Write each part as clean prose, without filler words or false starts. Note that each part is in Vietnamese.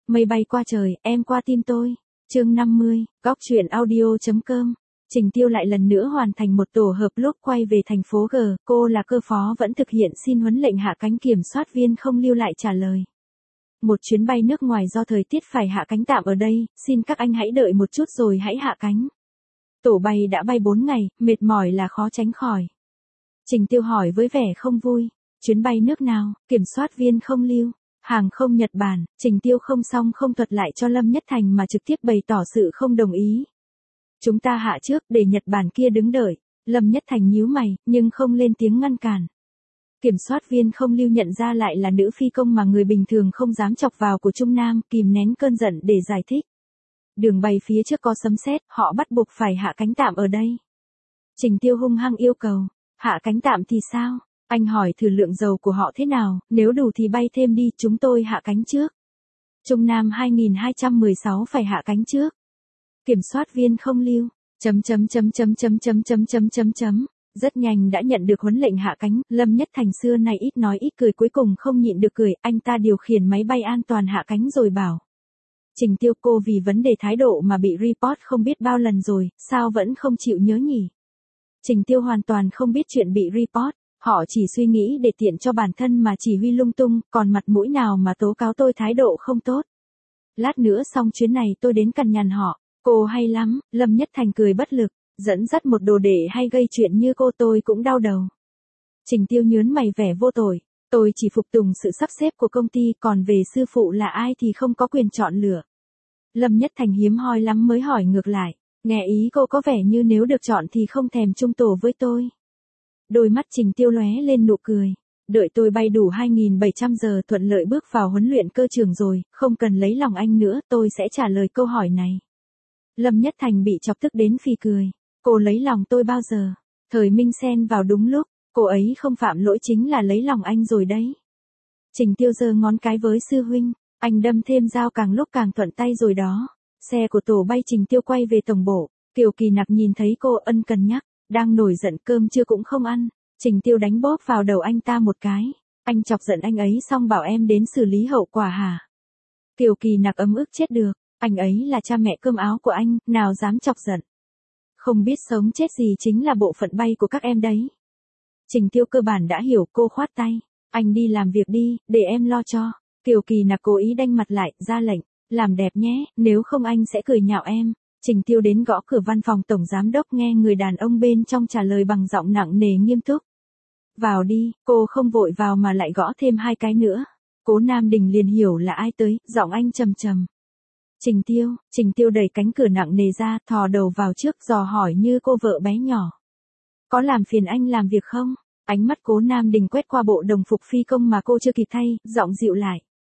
Mây bay qua trời, em qua tim tôi. Chương 50, góc truyện audio.com. Trình Tiêu lại lần nữa hoàn thành một tổ hợp lúc quay về thành phố G, cô là cơ phó vẫn thực hiện xin huấn lệnh hạ cánh, kiểm soát viên không lưu lại trả lời. Một chuyến bay nước ngoài do thời tiết phải hạ cánh tạm ở đây, xin các anh hãy đợi một chút rồi hãy hạ cánh. Tổ bay đã bay 4 ngày, mệt mỏi là khó tránh khỏi. Trình Tiêu hỏi với vẻ không vui, chuyến bay nước nào, kiểm soát viên không lưu. Hàng không Nhật Bản. Trình Tiêu không xong không thuật lại cho Lâm Nhất Thành mà trực tiếp bày tỏ sự không đồng ý. Chúng ta hạ trước để Nhật Bản kia đứng đợi. Lâm Nhất Thành nhíu mày, nhưng không lên tiếng ngăn cản. Kiểm soát viên không lưu nhận ra lại là nữ phi công mà người bình thường không dám chọc vào của Trung Nam, kìm nén cơn giận để giải thích. Đường bay phía trước có sấm sét, họ bắt buộc phải hạ cánh tạm ở đây. Trình Tiêu hung hăng yêu cầu, hạ cánh tạm thì sao? Anh hỏi thử lượng dầu của họ thế nào, nếu đủ thì bay thêm đi, chúng tôi hạ cánh trước. Trung Nam 2216 phải hạ cánh trước. Kiểm soát viên không lưu. Rất nhanh đã nhận được huấn lệnh hạ cánh, Lâm Nhất Thành xưa nay ít nói ít cười cuối cùng không nhịn được cười, anh ta điều khiển máy bay an toàn hạ cánh rồi bảo. Trình Tiêu, cô vì vấn đề thái độ mà bị report không biết bao lần rồi, sao vẫn không chịu nhớ nhỉ? Trình Tiêu hoàn toàn không biết chuyện bị report. Họ chỉ suy nghĩ để tiện cho bản thân mà chỉ huy lung tung, còn mặt mũi nào mà tố cáo tôi thái độ không tốt. Lát nữa xong chuyến này tôi đến cằn nhằn họ. Cô hay lắm, Lâm Nhất Thành cười bất lực, dẫn dắt một đồ đệ hay gây chuyện như cô tôi cũng đau đầu. Trình Tiêu nhớn mày vẻ vô tội, tôi chỉ phục tùng sự sắp xếp của công ty, còn về sư phụ là ai thì không có quyền chọn lựa. Lâm Nhất Thành hiếm hoi lắm mới hỏi ngược lại, nghe ý cô có vẻ như nếu được chọn thì không thèm chung tổ với tôi. Đôi mắt Trình Tiêu lóe lên nụ cười. Đợi tôi bay đủ 2.700 giờ thuận lợi bước vào huấn luyện cơ trường rồi, không cần lấy lòng anh nữa, tôi sẽ trả lời câu hỏi này. Lâm Nhất Thành bị chọc tức đến phì cười. Cô lấy lòng tôi bao giờ? Thời Minh xen vào đúng lúc, cô ấy không phạm lỗi chính là lấy lòng anh rồi đấy. Trình Tiêu giơ ngón cái với sư huynh, anh đâm thêm dao càng lúc càng thuận tay rồi đó. Xe của tổ bay Trình Tiêu quay về tổng bộ, Kiều Kỳ Nặc nhìn thấy cô ân cần nhắc. Đang nổi giận cơm trưa cũng không ăn. Trình Tiêu đánh bóp vào đầu anh ta một cái. Anh chọc giận anh ấy xong bảo em đến xử lý hậu quả hả? Kiều Kỳ Nặc ấm ức chết được. Anh ấy là cha mẹ cơm áo của anh, nào dám chọc giận. Không biết sống chết gì chính là bộ phận bay của các em đấy. Trình Tiêu cơ bản đã hiểu, cô khoát tay. Anh đi làm việc đi, để em lo cho. Kiều Kỳ Nặc cố ý đanh mặt lại, ra lệnh. Làm đẹp nhé, nếu không anh sẽ cười nhạo em. Trình Tiêu đến gõ cửa văn phòng tổng giám đốc, nghe người đàn ông bên trong trả lời bằng giọng nặng nề nghiêm túc. Vào đi, cô không vội vào mà lại gõ thêm 2 cái nữa. Cố Nam Đình liền hiểu là ai tới, giọng anh trầm trầm. Trình Tiêu đẩy cánh cửa nặng nề ra, thò đầu vào trước dò hỏi như cô vợ bé nhỏ. Có làm phiền anh làm việc không? Ánh mắt Cố Nam Đình quét qua bộ đồng phục phi công mà cô chưa kịp thay, giọng dịu lại.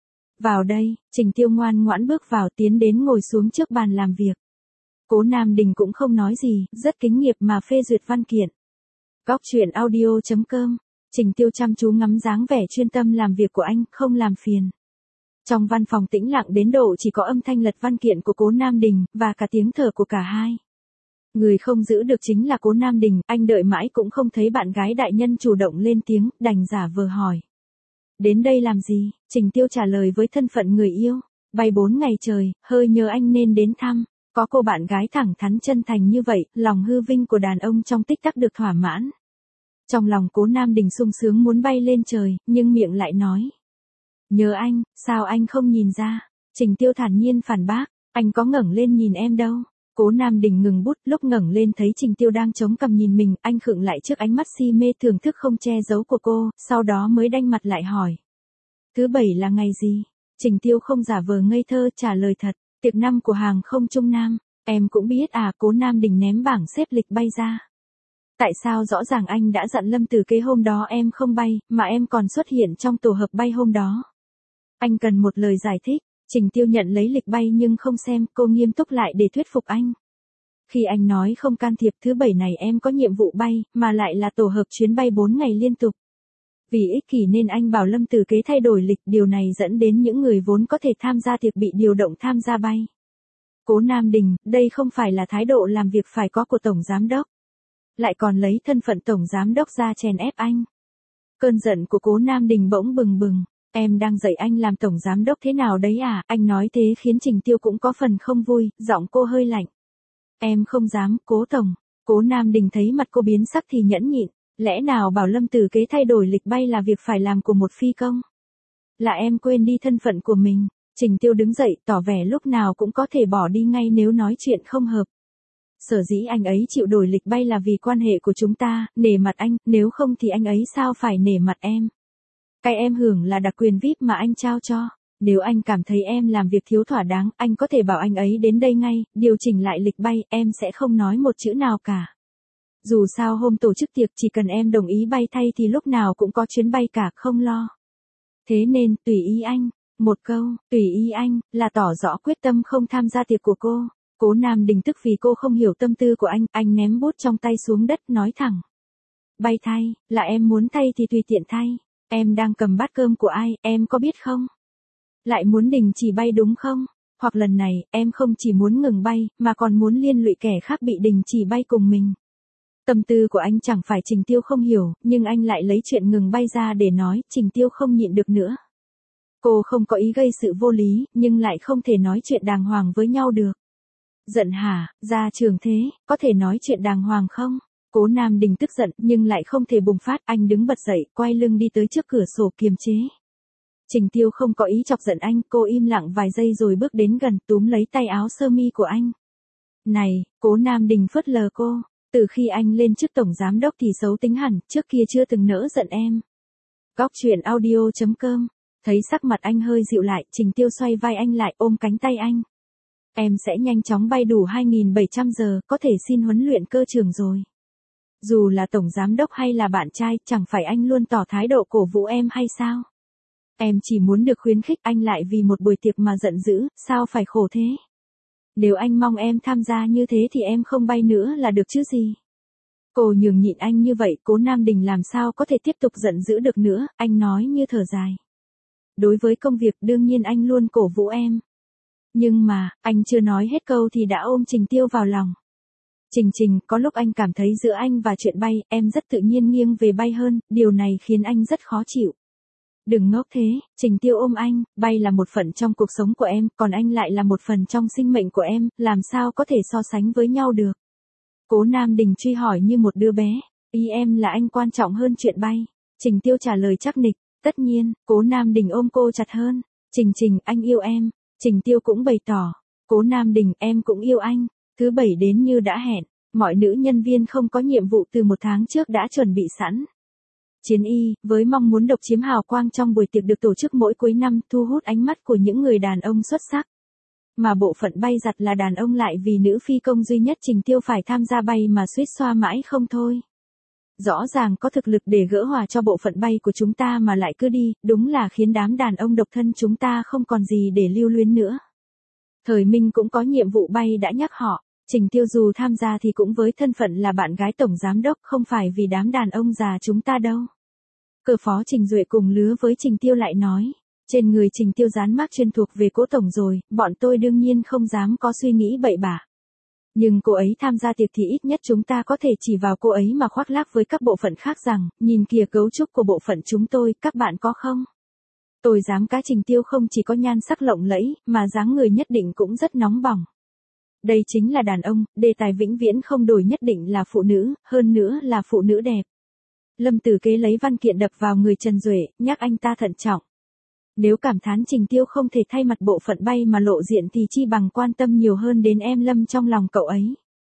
Vào đây, Trình Tiêu ngoan ngoãn bước vào, tiến đến ngồi xuống trước bàn làm việc. Cố Nam Đình cũng không nói gì, rất kính nghiệp mà phê duyệt văn kiện. Góc truyện audio.com. Trình Tiêu chăm chú ngắm dáng vẻ chuyên tâm làm việc của anh, không làm phiền. Trong văn phòng tĩnh lặng đến độ chỉ có âm thanh lật văn kiện của Cố Nam Đình, và cả tiếng thở của cả hai. Người không giữ được chính là Cố Nam Đình, anh đợi mãi cũng không thấy bạn gái đại nhân chủ động lên tiếng, đành giả vờ hỏi. Đến đây làm gì? Trình Tiêu trả lời với thân phận người yêu. Bay 4 ngày trời, hơi nhớ anh nên đến thăm. Có cô bạn gái thẳng thắn chân thành như vậy, lòng hư vinh của đàn ông trong tích tắc được thỏa mãn. Trong lòng Cố Nam Đình sung sướng muốn bay lên trời, nhưng miệng lại nói. Nhớ anh, sao anh không nhìn ra? Trình Tiêu thản nhiên phản bác, anh có ngẩng lên nhìn em đâu. Cố Nam Đình ngừng bút, lúc ngẩng lên thấy Trình Tiêu đang chống cằm nhìn mình, anh khựng lại trước ánh mắt si mê thưởng thức không che giấu của cô, sau đó mới đanh mặt lại hỏi. Thứ 7 là ngày gì? Trình Tiêu không giả vờ ngây thơ trả lời thật. Tiệc năm của hàng không Trung Nam, em cũng biết à? Cố Nam Đình ném bảng xếp lịch bay ra. Tại sao rõ ràng anh đã dặn Lâm Tử Kế hôm đó em không bay, mà em còn xuất hiện trong tổ hợp bay hôm đó? Anh cần một lời giải thích. Trình Tiêu nhận lấy lịch bay nhưng không xem, cô nghiêm túc lại để thuyết phục anh. Khi anh nói không can thiệp, thứ 7 này em có nhiệm vụ bay, mà lại là tổ hợp chuyến bay 4 ngày liên tục. Vì ích kỷ nên anh bảo Lâm Tử Kế thay đổi lịch, điều này dẫn đến những người vốn có thể tham gia tiệc bị điều động tham gia bay. Cố Nam Đình, đây không phải là thái độ làm việc phải có của Tổng Giám Đốc. Lại còn lấy thân phận Tổng Giám Đốc ra chèn ép anh. Cơn giận của Cố Nam Đình bỗng bừng bừng. Em đang dạy anh làm tổng giám đốc thế nào đấy à? Anh nói thế khiến Trình Tiêu cũng có phần không vui, giọng cô hơi lạnh. Em không dám, Cố tổng. Cố Nam Đình thấy mặt cô biến sắc thì nhẫn nhịn. Lẽ nào bảo Lâm Tử Kế thay đổi lịch bay là việc phải làm của một phi công? Là em quên đi thân phận của mình. Trình Tiêu đứng dậy tỏ vẻ lúc nào cũng có thể bỏ đi ngay nếu nói chuyện không hợp. Sở dĩ anh ấy chịu đổi lịch bay là vì quan hệ của chúng ta, nể mặt anh, nếu không thì anh ấy sao phải nể mặt em. Cái em hưởng là đặc quyền VIP mà anh trao cho. Nếu anh cảm thấy em làm việc thiếu thỏa đáng, anh có thể bảo anh ấy đến đây ngay, điều chỉnh lại lịch bay, em sẽ không nói một chữ nào cả. Dù sao hôm tổ chức tiệc chỉ cần em đồng ý bay thay thì lúc nào cũng có chuyến bay cả, không lo. Thế nên, tùy ý anh. Một câu, tùy ý anh, là tỏ rõ quyết tâm không tham gia tiệc của cô. Cố Nam Đình tức vì cô không hiểu tâm tư của anh ném bút trong tay xuống đất nói thẳng. Bay thay, là em muốn thay thì tùy tiện thay. Em đang cầm bát cơm của ai, em có biết không? Lại muốn đình chỉ bay đúng không? Hoặc lần này, em không chỉ muốn ngừng bay, mà còn muốn liên lụy kẻ khác bị đình chỉ bay cùng mình. Tâm tư của anh chẳng phải Trình Tiêu không hiểu, nhưng anh lại lấy chuyện ngừng bay ra để nói, Trình Tiêu không nhịn được nữa. Cô không có ý gây sự vô lý, nhưng lại không thể nói chuyện đàng hoàng với nhau được. Giận hả, ra trường thế, có thể nói chuyện đàng hoàng không? Cố Nam Đình tức giận, nhưng lại không thể bùng phát, anh đứng bật dậy, quay lưng đi tới trước cửa sổ kiềm chế. Trình Tiêu không có ý chọc giận anh, cô im lặng vài giây rồi bước đến gần, túm lấy tay áo sơ mi của anh. Này, Cố Nam Đình phớt lờ cô, từ khi anh lên chức tổng giám đốc thì xấu tính hẳn, trước kia chưa từng nỡ giận em. Góc truyện audio.com. Thấy sắc mặt anh hơi dịu lại, Trình Tiêu xoay vai anh lại, ôm cánh tay anh. Em sẽ nhanh chóng bay đủ 2.700 giờ, có thể xin huấn luyện cơ trường rồi. Dù là tổng giám đốc hay là bạn trai, chẳng phải anh luôn tỏ thái độ cổ vũ em hay sao? Em chỉ muốn được khuyến khích, anh lại vì một buổi tiệc mà giận dữ, sao phải khổ thế? Nếu anh mong em tham gia như thế thì em không bay nữa là được chứ gì? Cô nhường nhịn anh như vậy, Cố Nam Đình làm sao có thể tiếp tục giận dữ được nữa, anh nói như thở dài. Đối với công việc đương nhiên anh luôn cổ vũ em. Nhưng mà, anh chưa nói hết câu thì đã ôm Trình Tiêu vào lòng. Trình, có lúc anh cảm thấy giữa anh và chuyện bay, em rất tự nhiên nghiêng về bay hơn, điều này khiến anh rất khó chịu. Đừng ngốc thế, Trình Tiêu ôm anh, bay là một phần trong cuộc sống của em, còn anh lại là một phần trong sinh mệnh của em, làm sao có thể so sánh với nhau được. Cố Nam Đình truy hỏi như một đứa bé, ý em là anh quan trọng hơn chuyện bay. Trình Tiêu trả lời chắc nịch, tất nhiên. Cố Nam Đình ôm cô chặt hơn. Trình, anh yêu em. Trình Tiêu cũng bày tỏ. Cố Nam Đình, em cũng yêu anh. Thứ bảy đến như đã hẹn, mọi nữ nhân viên không có nhiệm vụ từ 1 tháng trước đã chuẩn bị sẵn. Chiến y, với mong muốn độc chiếm hào quang trong buổi tiệc được tổ chức mỗi cuối năm, thu hút ánh mắt của những người đàn ông xuất sắc. Mà bộ phận bay giặt là đàn ông lại vì nữ phi công duy nhất Trình Tiêu phải tham gia bay mà suýt xoa mãi không thôi. Rõ ràng có thực lực để gỡ hòa cho bộ phận bay của chúng ta mà lại cứ đi, đúng là khiến đám đàn ông độc thân chúng ta không còn gì để lưu luyến nữa. Thời Minh cũng có nhiệm vụ bay đã nhắc họ, Trình Tiêu dù tham gia thì cũng với thân phận là bạn gái tổng giám đốc, không phải vì đám đàn ông già chúng ta đâu. Cơ phó Trình Duệ cùng lứa với Trình Tiêu lại nói, trên người Trình Tiêu dán mác chuyên thuộc về Cố tổng rồi, bọn tôi đương nhiên không dám có suy nghĩ bậy bạ. Nhưng cô ấy tham gia tiệc thì ít nhất chúng ta có thể chỉ vào cô ấy mà khoác lác với các bộ phận khác rằng, nhìn kìa cấu trúc của bộ phận chúng tôi, các bạn có không? Tôi dám cá Trình Tiêu không chỉ có nhan sắc lộng lẫy, mà dáng người nhất định cũng rất nóng bỏng. Đây chính là đàn ông, đề tài vĩnh viễn không đổi nhất định là phụ nữ, hơn nữa là phụ nữ đẹp. Lâm Tử Kế lấy văn kiện đập vào người Trần Duệ, nhắc anh ta thận trọng. Nếu cảm thán Trình Tiêu không thể thay mặt bộ phận bay mà lộ diện thì chi bằng quan tâm nhiều hơn đến em Lâm trong lòng cậu ấy.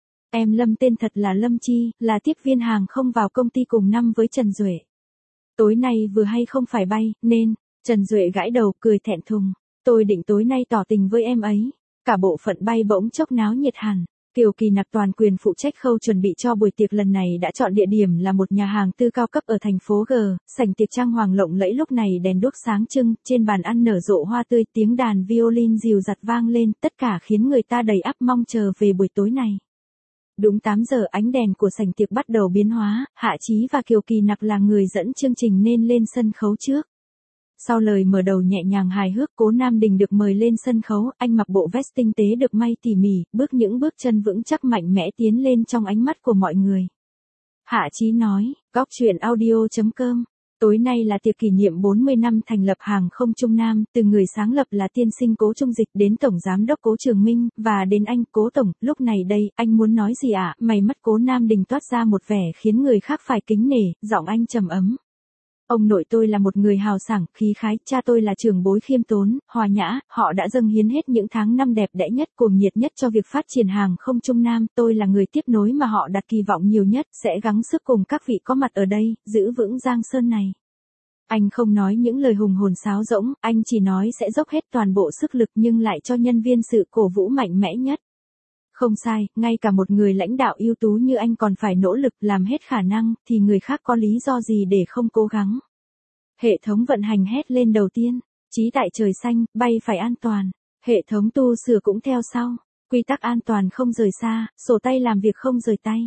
Em Lâm tên thật là Lâm Chi, là tiếp viên hàng không vào công ty cùng năm với Trần Duệ. Tối nay vừa hay không phải bay, nên, Trần Duệ gãi đầu cười thẹn thùng. Tôi định tối nay tỏ tình với em ấy. Cả bộ phận bay bỗng chốc náo nhiệt hẳn. Kiều Kỳ Nặc toàn quyền phụ trách khâu chuẩn bị cho buổi tiệc lần này đã chọn địa điểm là một nhà hàng tư cao cấp ở thành phố G, sảnh tiệc trang hoàng lộng lẫy lúc này đèn đuốc sáng trưng, trên bàn ăn nở rộ hoa tươi, tiếng đàn violin dịu dặt vang lên, tất cả khiến người ta đầy ắp mong chờ về buổi tối này. Đúng 8 giờ ánh đèn của sảnh tiệc bắt đầu biến hóa, Hạ Chí và Kiều Kỳ Nặc là người dẫn chương trình nên lên sân khấu trước. Sau lời mở đầu nhẹ nhàng hài hước, Cố Nam Đình được mời lên sân khấu, anh mặc bộ vest tinh tế được may tỉ mỉ, bước những bước chân vững chắc mạnh mẽ tiến lên trong ánh mắt của mọi người. Hạ Chí nói, góc truyện audio.com, Tối nay là tiệc kỷ niệm 40 năm thành lập Hàng không Trung Nam, từ người sáng lập là tiên sinh Cố Trung Dịch đến Tổng Giám đốc Cố Trường Minh, và đến anh, Cố Tổng, lúc này đây, anh muốn nói gì ạ? Mày mắt Cố Nam Đình toát ra một vẻ khiến người khác phải kính nể, giọng anh trầm ấm. Ông nội tôi là một người hào sảng, khí khái, cha tôi là trưởng bối khiêm tốn, hòa nhã, họ đã dâng hiến hết những tháng năm đẹp đẽ nhất, cuồng nhiệt nhất cho việc phát triển Hàng không Trung Nam, tôi là người tiếp nối mà họ đặt kỳ vọng nhiều nhất, sẽ gắng sức cùng các vị có mặt ở đây, giữ vững Giang Sơn này. Anh không nói những lời hùng hồn sáo rỗng, anh chỉ nói sẽ dốc hết toàn bộ sức lực nhưng lại cho nhân viên sự cổ vũ mạnh mẽ nhất. Không sai, ngay cả một người lãnh đạo ưu tú như anh còn phải nỗ lực làm hết khả năng, thì người khác có lý do gì để không cố gắng. Hệ thống vận hành hét lên đầu tiên. Chí tại trời xanh, bay phải an toàn. Hệ thống tu sửa cũng theo sau. Quy tắc an toàn không rời xa, sổ tay làm việc không rời tay.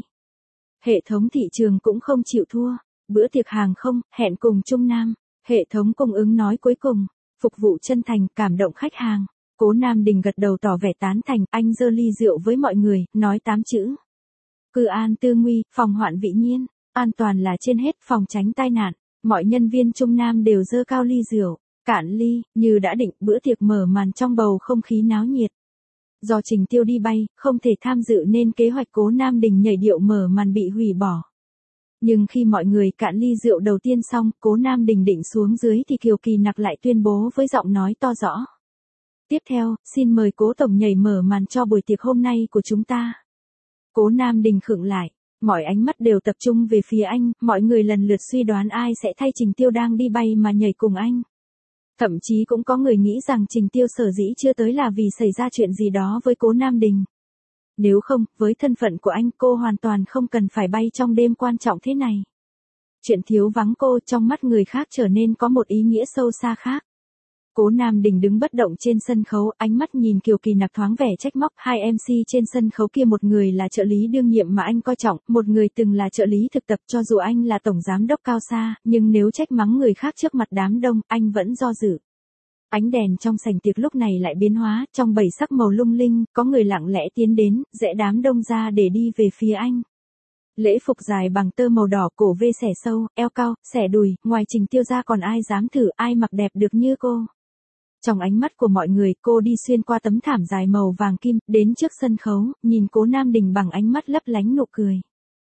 Hệ thống thị trường cũng không chịu thua. Bữa tiệc hàng không, hẹn cùng Trung Nam. Hệ thống cung ứng nói cuối cùng. Phục vụ chân thành, cảm động khách hàng. Cố Nam Đình gật đầu tỏ vẻ tán thành, anh giơ ly rượu với mọi người, nói 8 chữ. Cư an tư nguy, phòng hoạn vị nhiên, an toàn là trên hết, phòng tránh tai nạn. Mọi nhân viên Trung Nam đều giơ cao ly rượu, cạn ly, như đã định, bữa tiệc mở màn trong bầu không khí náo nhiệt. Do Trình Tiêu đi bay, không thể tham dự nên kế hoạch Cố Nam Đình nhảy điệu mở màn bị hủy bỏ. Nhưng khi mọi người cạn ly rượu đầu tiên xong, Cố Nam Đình định xuống dưới thì Kiều Kỳ Nặc lại tuyên bố với giọng nói to rõ. Tiếp theo, xin mời Cố Tổng nhảy mở màn cho buổi tiệc hôm nay của chúng ta. Cố Nam Đình khựng lại, mọi ánh mắt đều tập trung về phía anh, mọi người lần lượt suy đoán ai sẽ thay Trình Tiêu đang đi bay mà nhảy cùng anh. Thậm chí cũng có người nghĩ rằng Trình Tiêu sở dĩ chưa tới là vì xảy ra chuyện gì đó với Cố Nam Đình. Nếu không, với thân phận của anh, cô hoàn toàn không cần phải bay trong đêm quan trọng thế này. Chuyện thiếu vắng cô trong mắt người khác trở nên có một ý nghĩa sâu xa khác. Cố Nam Đình đứng bất động trên sân khấu, ánh mắt nhìn Kiều Kỳ Nặc thoáng vẻ trách móc. Hai MC trên sân khấu kia, một người là trợ lý đương nhiệm mà anh coi trọng, một người từng là trợ lý thực tập. Cho dù anh là tổng giám đốc cao xa, nhưng nếu trách mắng người khác trước mặt đám đông, anh vẫn do dự. Ánh đèn trong sảnh tiệc lúc này lại biến hóa, trong 7 sắc màu lung linh, có người lặng lẽ tiến đến, rẽ đám đông ra để đi về phía anh. Lễ phục dài bằng tơ màu đỏ, cổ vê xẻ sâu, eo cao, xẻ đùi, ngoài Trình Tiêu ra còn ai dám thử, ai mặc đẹp được như cô. Trong ánh mắt của mọi người, cô đi xuyên qua tấm thảm dài màu vàng kim, đến trước sân khấu, nhìn Cố Nam Đình bằng ánh mắt lấp lánh nụ cười.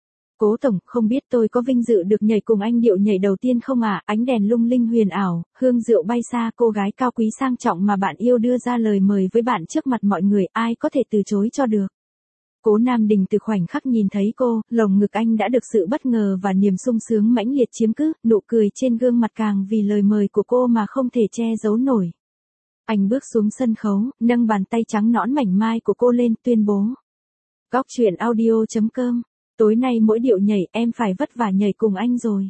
Cố Tổng, không biết tôi có vinh dự được nhảy cùng anh điệu nhảy đầu tiên không ạ? Ánh đèn lung linh huyền ảo, hương rượu bay xa, cô gái cao quý sang trọng mà bạn yêu đưa ra lời mời với bạn trước mặt mọi người, ai có thể từ chối cho được. Cố Nam Đình từ khoảnh khắc nhìn thấy cô, lồng ngực anh đã được sự bất ngờ và niềm sung sướng mãnh liệt chiếm cứ, nụ cười trên gương mặt càng vì lời mời của cô mà không thể che giấu nổi. Anh bước xuống sân khấu, nâng bàn tay trắng nõn mảnh mai của cô lên, tuyên bố. Góc truyện audio.com. Tối nay mỗi điệu nhảy em phải vất vả nhảy cùng anh rồi.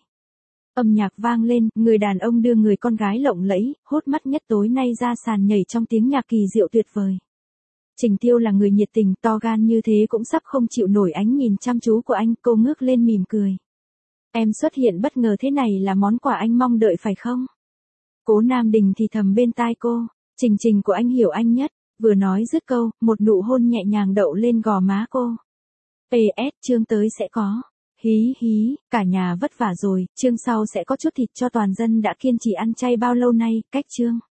Âm nhạc vang lên, người đàn ông đưa người con gái lộng lẫy, hút mắt nhất tối nay ra sàn nhảy trong tiếng nhạc kỳ diệu tuyệt vời. Trình Tiêu là người nhiệt tình, to gan như thế cũng sắp không chịu nổi ánh nhìn chăm chú của anh, cô ngước lên mỉm cười. Em xuất hiện bất ngờ thế này là món quà anh mong đợi phải không? Cố Nam Đình thì thầm bên tai cô, Trình của anh hiểu anh nhất, vừa nói dứt câu, một nụ hôn nhẹ nhàng đậu lên gò má cô. PS, chương tới sẽ có. Hí hí, cả nhà vất vả rồi, chương sau sẽ có chút thịt cho toàn dân đã kiên trì ăn chay bao lâu nay, cách chương.